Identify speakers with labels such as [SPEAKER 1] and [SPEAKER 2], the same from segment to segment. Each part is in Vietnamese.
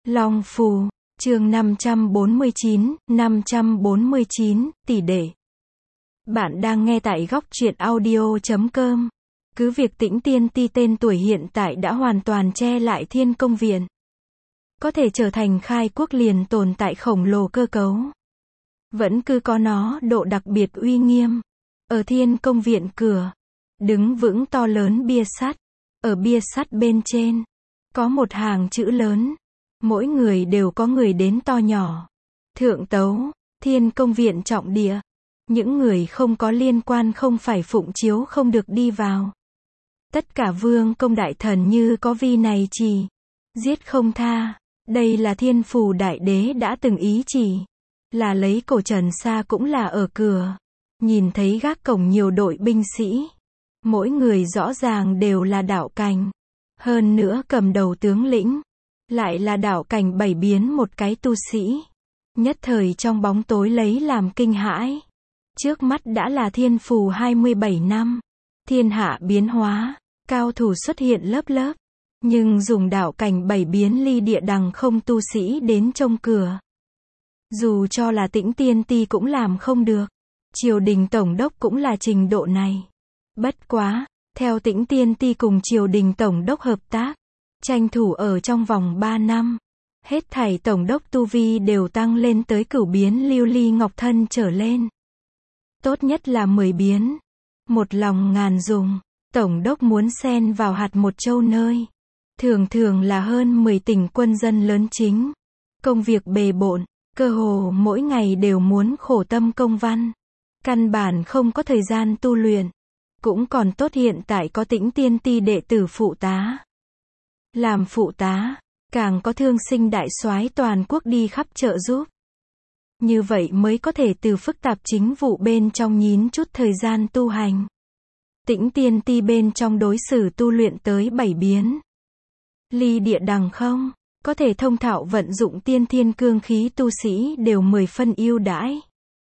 [SPEAKER 1] Long Phù, chương 549, tỷ đệ. Bạn đang nghe tại góc truyện audio.com. Cứ việc Tĩnh Tiên Ti tên tuổi hiện tại đã hoàn toàn che lại Thiên Công Viện. Có thể trở thành khai quốc liền tồn tại khổng lồ cơ cấu. Vẫn cứ có nó độ đặc biệt uy nghiêm. Ở Thiên Công Viện cửa, đứng vững to lớn bia sắt. Ở bia sắt bên trên, có một hàng chữ lớn. Mỗi người đều có người đến to nhỏ. Thượng tấu, Thiên Công Viện trọng địa. Những người không có liên quan không phải phụng chiếu không được đi vào. Tất cả vương công đại thần như có vi này chỉ. Giết không tha. Đây là Thiên Phù Đại Đế đã từng ý chỉ. Là lấy cổ Trần Sa cũng là ở cửa. Nhìn thấy gác cổng nhiều đội binh sĩ. Mỗi người rõ ràng đều là đạo cảnh. Hơn nữa cầm đầu tướng lĩnh. Lại là đạo cảnh bảy biến một cái tu sĩ. Nhất thời trong bóng tối lấy làm kinh hãi. Trước mắt đã là Thiên Phù 27 năm. Thiên hạ biến hóa. Cao thủ xuất hiện lớp lớp. Nhưng dùng đạo cảnh bảy biến ly địa đằng không tu sĩ đến trông cửa. Dù cho là Tĩnh Tiên Ti cũng làm không được. Triều đình tổng đốc cũng là trình độ này. Bất quá, theo Tĩnh Tiên Ti cùng triều đình tổng đốc hợp tác. Tranh thủ ở trong vòng 3 năm. Hết thảy tổng đốc tu vi đều tăng lên tới cửu biến lưu ly ngọc thân trở lên. Tốt nhất là 10 biến. Một lòng ngàn dùng. Tổng đốc muốn xen vào hạt một châu nơi. Thường thường là hơn 10 tỉnh quân dân lớn chính. Công việc bề bộn. Cơ hồ mỗi ngày đều muốn khổ tâm công văn. Căn bản không có thời gian tu luyện. Cũng còn tốt hiện tại có Tĩnh Tiên Ti đệ tử phụ tá. Làm phụ tá, càng có thương sinh đại soái toàn quốc đi khắp trợ giúp. Như vậy mới có thể từ phức tạp chính vụ bên trong nhín chút thời gian tu hành. Tĩnh Tiên Ti bên trong đối xử tu luyện tới 7 biến. Ly địa đằng không, có thể thông thạo vận dụng tiên thiên cương khí tu sĩ đều 10 phân ưu đãi.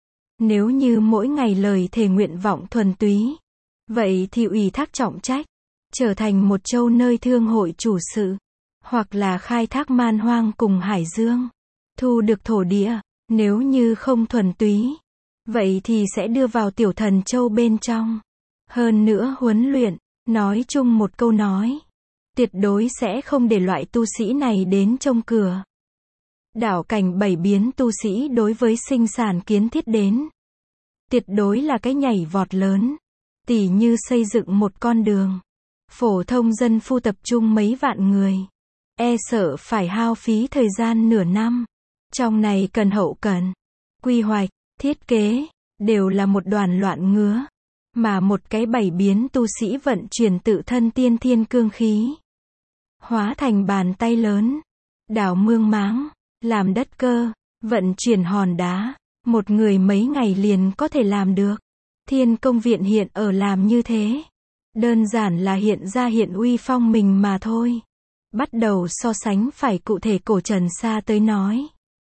[SPEAKER 1] Nếu như mỗi ngày lời thề nguyện vọng thuần túy, vậy thì ủy thác trọng trách. Trở thành một châu nơi thương hội chủ sự. Hoặc là khai thác man hoang cùng hải dương. Thu được thổ địa. Nếu như không thuần túy. Vậy thì sẽ đưa vào tiểu thần châu bên trong. Hơn nữa huấn luyện. Nói chung một câu nói. Tuyệt đối sẽ không để loại tu sĩ này đến trông cửa. Đạo cảnh bảy biến tu sĩ đối với sinh sản kiến thiết đến. Tuyệt đối là cái nhảy vọt lớn. Tỉ như xây dựng một con đường. Phổ thông dân phu tập trung mấy vạn người. E sợ phải hao phí thời gian nửa năm. Trong này cần hậu cần, quy hoạch, thiết kế, đều là một đoàn loạn ngứa. Mà một cái bảy biến tu sĩ vận chuyển tự thân tiên thiên cương khí. Hóa thành bàn tay lớn. Đào mương máng, làm đất cơ, vận chuyển hòn đá. Một người mấy ngày liền có thể làm được. Thiên Công Viện hiện ở làm như thế. Đơn giản là hiện ra hiện uy phong mình mà thôi. Bắt đầu so sánh phải cụ thể cổ Trần Sa tới nói.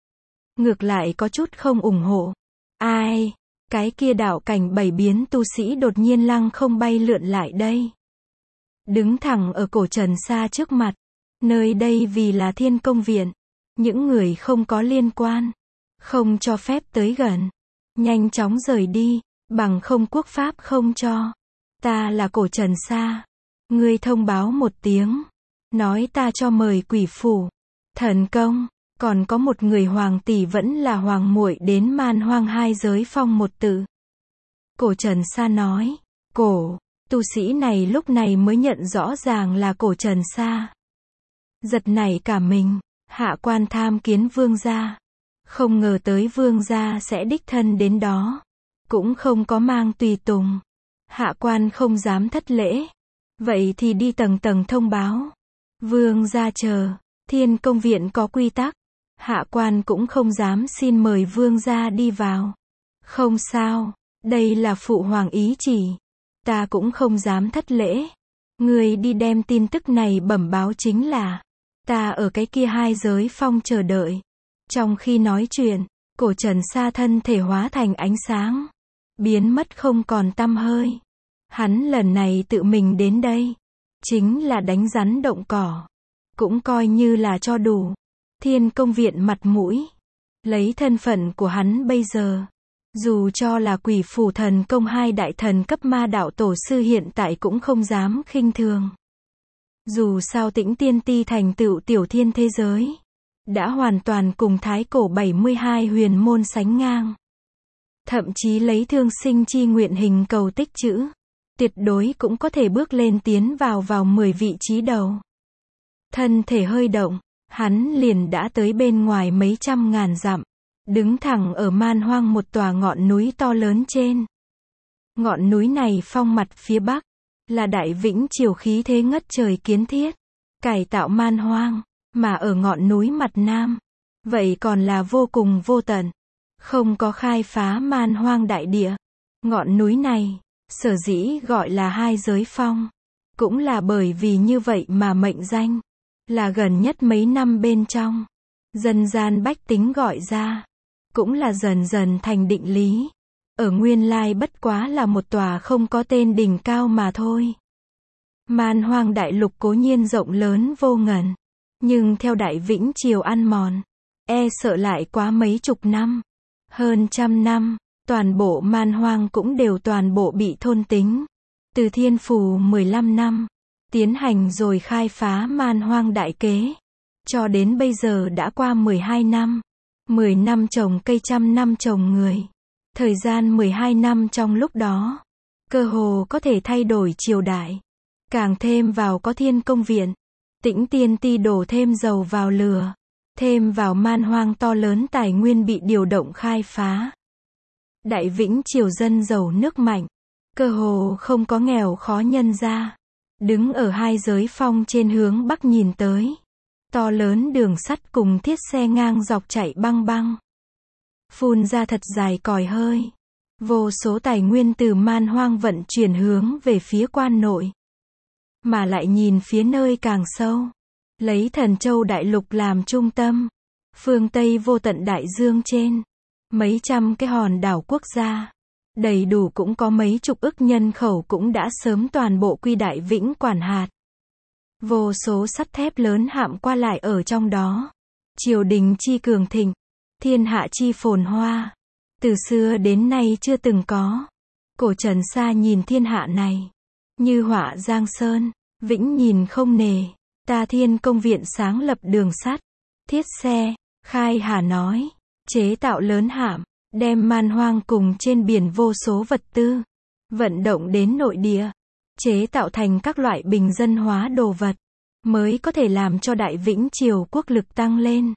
[SPEAKER 1] Ngược lại có chút không ủng hộ. Ai? Cái kia đạo cảnh bảy biến tu sĩ đột nhiên lăng không bay lượn lại đây. Đứng thẳng ở cổ Trần Sa trước mặt. Nơi đây vì là Thiên Công Viện. Những người không có liên quan. Không cho phép tới gần. Nhanh chóng rời đi. Bằng không quốc pháp không cho. Ta là cổ Trần Sa. Ngươi thông báo một tiếng. Nói ta cho mời quỷ phủ. Thần công. Còn có một người hoàng tỷ vẫn là hoàng muội đến man hoang hai giới phong một tự. Cổ Trần Sa nói. Cổ. Tu sĩ này lúc này mới nhận rõ ràng là cổ Trần Sa. Giật nảy cả mình. Hạ quan tham kiến vương gia. Không ngờ tới vương gia sẽ đích thân đến đó. Cũng không có mang tùy tùng. Hạ quan không dám thất lễ. Vậy thì đi tầng tầng thông báo. Vương gia chờ. Thiên Công Viện có quy tắc. Hạ quan cũng không dám xin mời vương gia đi vào. Không sao. Đây là phụ hoàng ý chỉ. Ta cũng không dám thất lễ. Người đi đem tin tức này bẩm báo chính là. Ta ở cái kia hai giới phong chờ đợi. Trong khi nói chuyện, cổ Trần Sa thân thể hóa thành ánh sáng. Biến mất không còn tăm hơi. Hắn lần này tự mình đến đây. Chính là đánh rắn động cỏ. Cũng coi như là cho đủ. Thiên Công Viện mặt mũi. Lấy thân phận của hắn bây giờ, dù cho là Quỷ Phủ Thần Công hai đại thần cấp ma đạo tổ sư hiện tại cũng không dám khinh thường. Dù sao Tĩnh Tiên Ti thành tựu tiểu thiên thế giới, đã hoàn toàn cùng thái cổ 72 huyền môn sánh ngang. Thậm chí lấy thương sinh chi nguyện hình cầu tích trữ, tuyệt đối cũng có thể bước lên tiến vào 10 vị trí đầu. Thân thể hơi động, hắn liền đã tới bên ngoài mấy trăm ngàn dặm, đứng thẳng ở man hoang một tòa ngọn núi to lớn trên. Ngọn núi này phong mặt phía bắc, là Đại Vĩnh Triều khí thế ngất trời kiến thiết, cải tạo man hoang, mà ở ngọn núi mặt nam, vậy còn là vô cùng vô tận, không có khai phá man hoang đại địa. Ngọn núi này, sở dĩ gọi là hai giới phong, cũng là bởi vì như vậy mà mệnh danh, là gần nhất mấy năm bên trong, dân gian bách tính gọi ra, cũng là dần dần thành định lý. Ở nguyên lai bất quá là một tòa không có tên đỉnh cao mà thôi. Man hoang đại lục cố nhiên rộng lớn vô ngần, nhưng theo Đại Vĩnh Triều ăn mòn, e sợ lại quá mấy chục năm, hơn trăm năm, toàn bộ man hoang cũng đều toàn bộ bị thôn tính. Từ Thiên Phù 15 năm, tiến hành rồi khai phá man hoang đại kế, cho đến bây giờ đã qua 12 năm, 10 năm trồng cây, trăm năm trồng người. Thời gian 12 năm trong lúc đó, cơ hồ có thể thay đổi triều đại. Càng thêm vào có Thiên Công Viện, Tĩnh Tiên Ti đổ thêm dầu vào lửa, thêm vào man hoang to lớn tài nguyên bị điều động khai phá. Đại Vĩnh Triều dân giàu nước mạnh, cơ hồ không có nghèo khó nhân ra. Đứng ở hai giới phong trên hướng bắc nhìn tới, to lớn đường sắt cùng thiết xe ngang dọc chạy băng băng, phun ra thật dài còi hơi. Vô số tài nguyên từ man hoang vận chuyển hướng về phía quan nội. Mà lại nhìn phía nơi càng sâu, lấy Thần Châu đại lục làm trung tâm, phương Tây vô tận đại dương trên, mấy trăm cái hòn đảo quốc gia, đầy đủ cũng có mấy chục ức nhân khẩu cũng đã sớm toàn bộ quy Đại Vĩnh quản hạt. Vô số sắt thép lớn hạm qua lại ở trong đó. Triều đình chi cường thịnh, thiên hạ chi phồn hoa, từ xưa đến nay chưa từng có. Cổ Trần Sa nhìn thiên hạ này, như họa giang sơn, vĩnh nhìn không nề. Ta Thiên Công Viện sáng lập đường sắt, thiết xe, khai hà nói, chế tạo lớn hạm, đem man hoang cùng trên biển vô số vật tư, vận động đến nội địa, chế tạo thành các loại bình dân hóa đồ vật, mới có thể làm cho Đại Vĩnh Triều quốc lực tăng lên.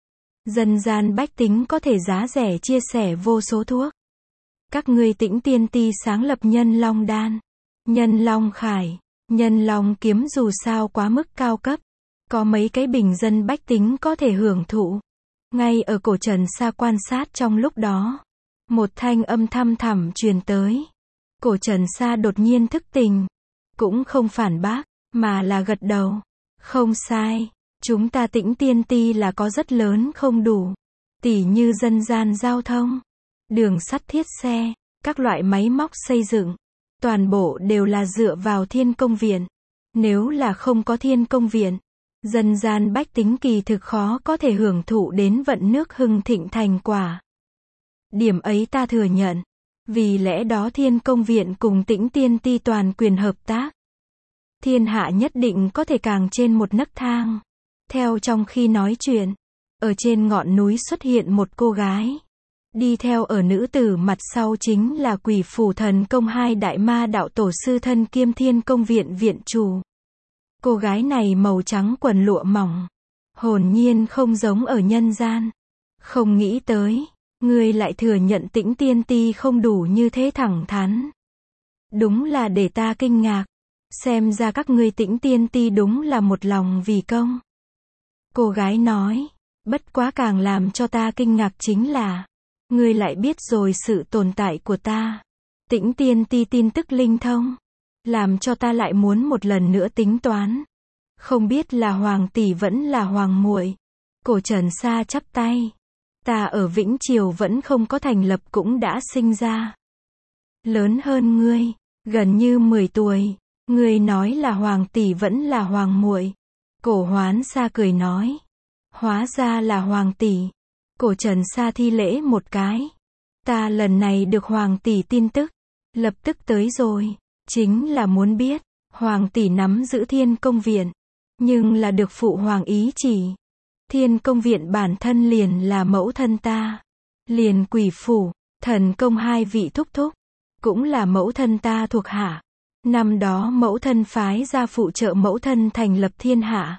[SPEAKER 1] Dân gian bách tính có thể giá rẻ chia sẻ vô số thuốc. Các ngươi Tĩnh Tiên Ti sáng lập Nhân Long Đan, Nhân Long Khải, Nhân Long Kiếm dù sao quá mức cao cấp, có mấy cái bình dân bách tính có thể hưởng thụ. Ngay ở Cổ Trần Sa quan sát trong lúc đó, một thanh âm thăm thẳm truyền tới. Cổ Trần Sa đột nhiên thức tỉnh, cũng không phản bác, mà là gật đầu. Không sai, chúng ta Tĩnh Tiên Ti là có rất lớn không đủ, tỉ như dân gian giao thông, đường sắt thiết xe, các loại máy móc xây dựng, toàn bộ đều là dựa vào Thiên Công Viện. Nếu là không có Thiên Công Viện, dân gian bách tính kỳ thực khó có thể hưởng thụ đến vận nước hưng thịnh thành quả. Điểm ấy ta thừa nhận, vì lẽ đó Thiên Công Viện cùng Tĩnh Tiên Ti toàn quyền hợp tác. Thiên hạ nhất định có thể càng trên một nấc thang. Theo trong khi nói chuyện, ở trên ngọn núi xuất hiện một cô gái. Đi theo ở nữ tử mặt sau chính là Quỷ Phủ Thần Công hai đại ma đạo tổ sư thân kiêm Thiên Công Viện viện chủ. Cô gái này màu trắng quần lụa mỏng, hồn nhiên không giống ở nhân gian. Không nghĩ tới, ngươi lại thừa nhận Tĩnh Tiên Ti không đủ như thế thẳng thắn. Đúng là để ta kinh ngạc. Xem ra các ngươi Tĩnh Tiên Ti đúng là một lòng vì công. Cô gái nói, bất quá càng làm cho ta kinh ngạc chính là, ngươi lại biết rồi sự tồn tại của ta. Tĩnh Tiên Ti tin tức linh thông, làm cho ta lại muốn một lần nữa tính toán. Không biết là hoàng tỷ vẫn là hoàng muội. Cổ Trần Sa chắp tay. Ta ở Vĩnh Triều vẫn không có thành lập cũng đã sinh ra. Lớn hơn ngươi, gần như 10 tuổi. Ngươi nói là hoàng tỷ vẫn là hoàng muội. Cổ Hoán Sa cười nói. Hóa ra là Hoàng tỷ. Cổ Trần Sa thi lễ một cái. Ta lần này được Hoàng tỷ tin tức, lập tức tới rồi, chính là muốn biết, Hoàng tỷ nắm giữ Thiên Công Viện, nhưng là được phụ hoàng ý chỉ. Thiên Công Viện bản thân liền là mẫu thân ta, liền Quỷ Phủ, Thần Công hai vị thúc thúc, cũng là mẫu thân ta thuộc hạ. Năm đó mẫu thân phái ra phụ trợ mẫu thân thành lập thiên hạ.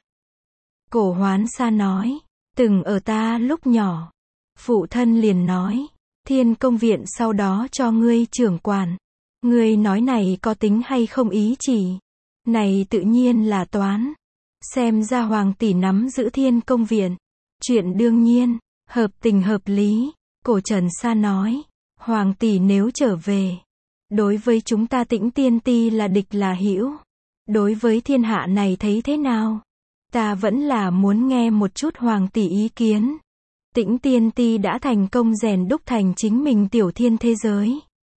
[SPEAKER 1] Cổ Hoán Sa nói, từng ở ta lúc nhỏ, phụ thân liền nói, Thiên Công Viện sau đó cho ngươi trưởng quản. Ngươi nói này có tính hay không ý chỉ? Này tự nhiên là toán. Xem ra Hoàng tỷ nắm giữ Thiên Công Viện. Chuyện đương nhiên, hợp tình hợp lý. Cổ Trần Sa nói, Hoàng tỷ nếu trở về, đối với chúng ta Tĩnh Tiên Ti là địch là hữu. Đối với thiên hạ này thấy thế nào? Ta vẫn là muốn nghe một chút Hoàng tỷ ý kiến. Tĩnh Tiên Ti đã thành công rèn đúc thành chính mình tiểu thiên thế giới.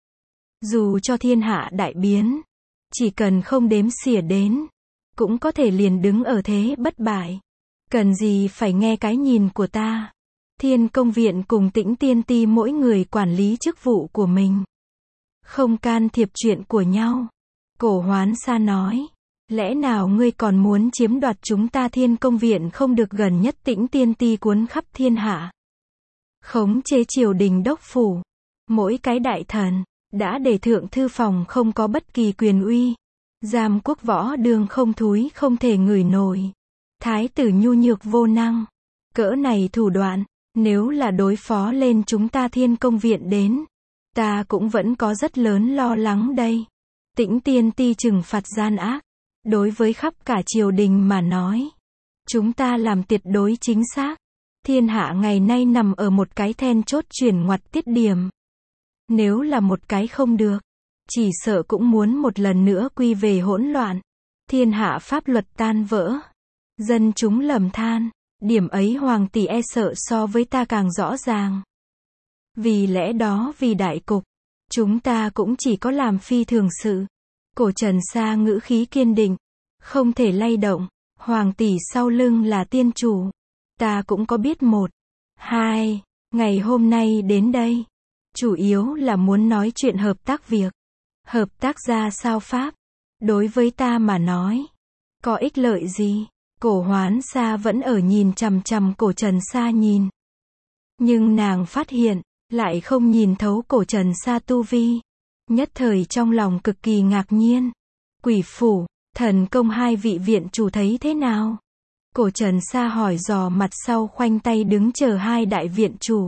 [SPEAKER 1] Dù cho thiên hạ đại biến, chỉ cần không đếm xỉa đến, cũng có thể liền đứng ở thế bất bại. Cần gì phải nghe cái nhìn của ta? Thiên Công Viện cùng Tĩnh Tiên Ti mỗi người quản lý chức vụ của mình, không can thiệp chuyện của nhau. Cổ Hoán Sa nói, lẽ nào ngươi còn muốn chiếm đoạt chúng ta Thiên Công Viện không được gần nhất Tĩnh Tiên Ti cuốn khắp thiên hạ, khống chế triều đình đốc phủ, mỗi cái đại thần, đã để thượng thư phòng không có bất kỳ quyền uy, giam quốc võ đường không thúi không thể ngửi nổi, thái tử nhu nhược vô năng, cỡ này thủ đoạn, nếu là đối phó lên chúng ta Thiên Công Viện đến, ta cũng vẫn có rất lớn lo lắng đây. Tĩnh Tiên Ti trừng phạt gian ác, đối với khắp cả triều đình mà nói, chúng ta làm tuyệt đối chính xác. Thiên hạ ngày nay nằm ở một cái then chốt chuyển ngoặt tiết điểm. Nếu là một cái không được, chỉ sợ cũng muốn một lần nữa quy về hỗn loạn. Thiên hạ pháp luật tan vỡ, dân chúng lầm than, điểm ấy Hoàng tỷ e sợ so với ta càng rõ ràng. Vì lẽ đó vì đại cục, chúng ta cũng chỉ có làm phi thường sự. Cổ Trần Sa ngữ khí kiên định, không thể lay động. Hoàng tỷ sau lưng là tiên chủ, ta cũng có biết một, hai, ngày hôm nay đến đây, chủ yếu là muốn nói chuyện hợp tác việc. Hợp tác ra sao pháp? Đối với ta mà nói, có ích lợi gì? Cổ Hoán Sa vẫn ở nhìn chằm chằm Cổ Trần Sa nhìn. Nhưng nàng phát hiện, lại không nhìn thấu Cổ Trần Sa tu vi. Nhất thời trong lòng cực kỳ ngạc nhiên. Quỷ Phủ, Thần Công hai vị viện chủ thấy thế nào? Cổ Trần Sa hỏi dò mặt sau khoanh tay đứng chờ hai đại viện chủ.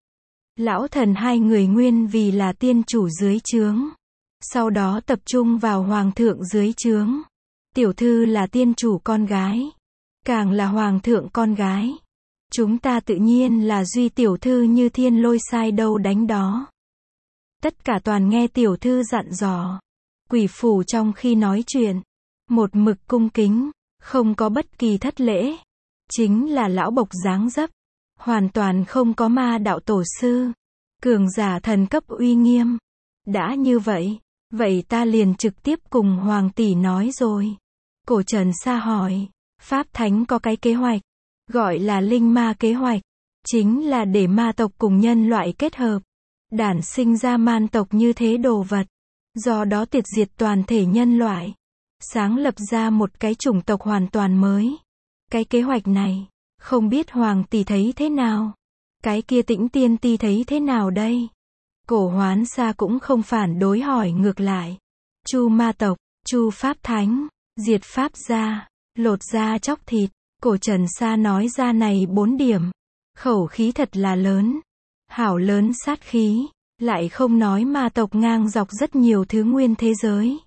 [SPEAKER 1] Lão thần hai người nguyên vì là tiên chủ dưới trướng, sau đó tập trung vào hoàng thượng dưới trướng. Tiểu thư là tiên chủ con gái, càng là hoàng thượng con gái. Chúng ta tự nhiên là duy tiểu thư như thiên lôi sai đâu đánh đó. Tất cả toàn nghe tiểu thư dặn dò. Quỷ Phủ trong khi nói chuyện, một mực cung kính, không có bất kỳ thất lễ. Chính là lão bộc dáng dấp, hoàn toàn không có ma đạo tổ sư, cường giả thần cấp uy nghiêm. Đã như vậy, vậy ta liền trực tiếp cùng Hoàng tỷ nói rồi. Cổ Trần Sa hỏi, Pháp Thánh có cái kế hoạch, gọi là linh ma kế hoạch, chính là để ma tộc cùng nhân loại kết hợp, đản sinh ra man tộc như thế đồ vật, do đó tiệt diệt toàn thể nhân loại, sáng lập ra một cái chủng tộc hoàn toàn mới. Cái kế hoạch này, không biết Hoàng tỷ thấy thế nào? Cái kia Tĩnh Tiên Ti thấy thế nào đây? Cổ Hoán Sa cũng không phản đối hỏi ngược lại. Chu ma tộc, chu Pháp Thánh, diệt Pháp gia, lột da chóc thịt. Cổ Trần Sa nói ra này 4 điểm. Khẩu khí thật là lớn. Hảo lớn sát khí. Lại không nói ma tộc ngang dọc rất nhiều thứ nguyên thế giới.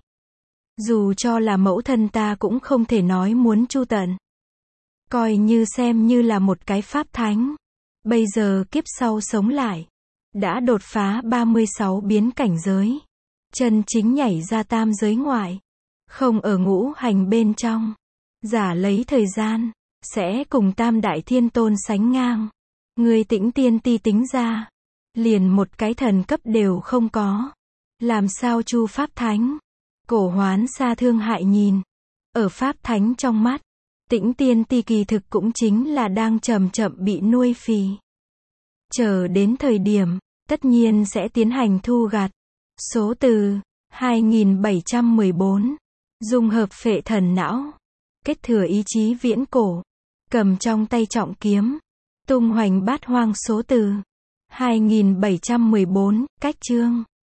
[SPEAKER 1] Dù cho là mẫu thân ta cũng không thể nói muốn chu tận. Coi như xem như là một cái Pháp Thánh. Bây giờ kiếp sau sống lại. Đã đột phá 36 biến cảnh giới. Chân chính nhảy ra tam giới ngoại. Không ở ngũ hành bên trong. Giả lấy thời gian, sẽ cùng tam đại thiên tôn sánh ngang. Người Tĩnh Tiên Ti tính ra, liền một cái thần cấp đều không có. Làm sao chu Pháp Thánh? Cổ Hoán Sa thương hại nhìn. Ở Pháp Thánh trong mắt, Tĩnh Tiên Ti kỳ thực cũng chính là đang chậm chậm bị nuôi phì. Chờ đến thời điểm, tất nhiên sẽ tiến hành thu gặt. Số từ 2714. Dung hợp phệ thần não. Kết thừa ý chí viễn cổ. Cầm trong tay trọng kiếm. Tung hoành bát hoang số từ 2714, cách chương.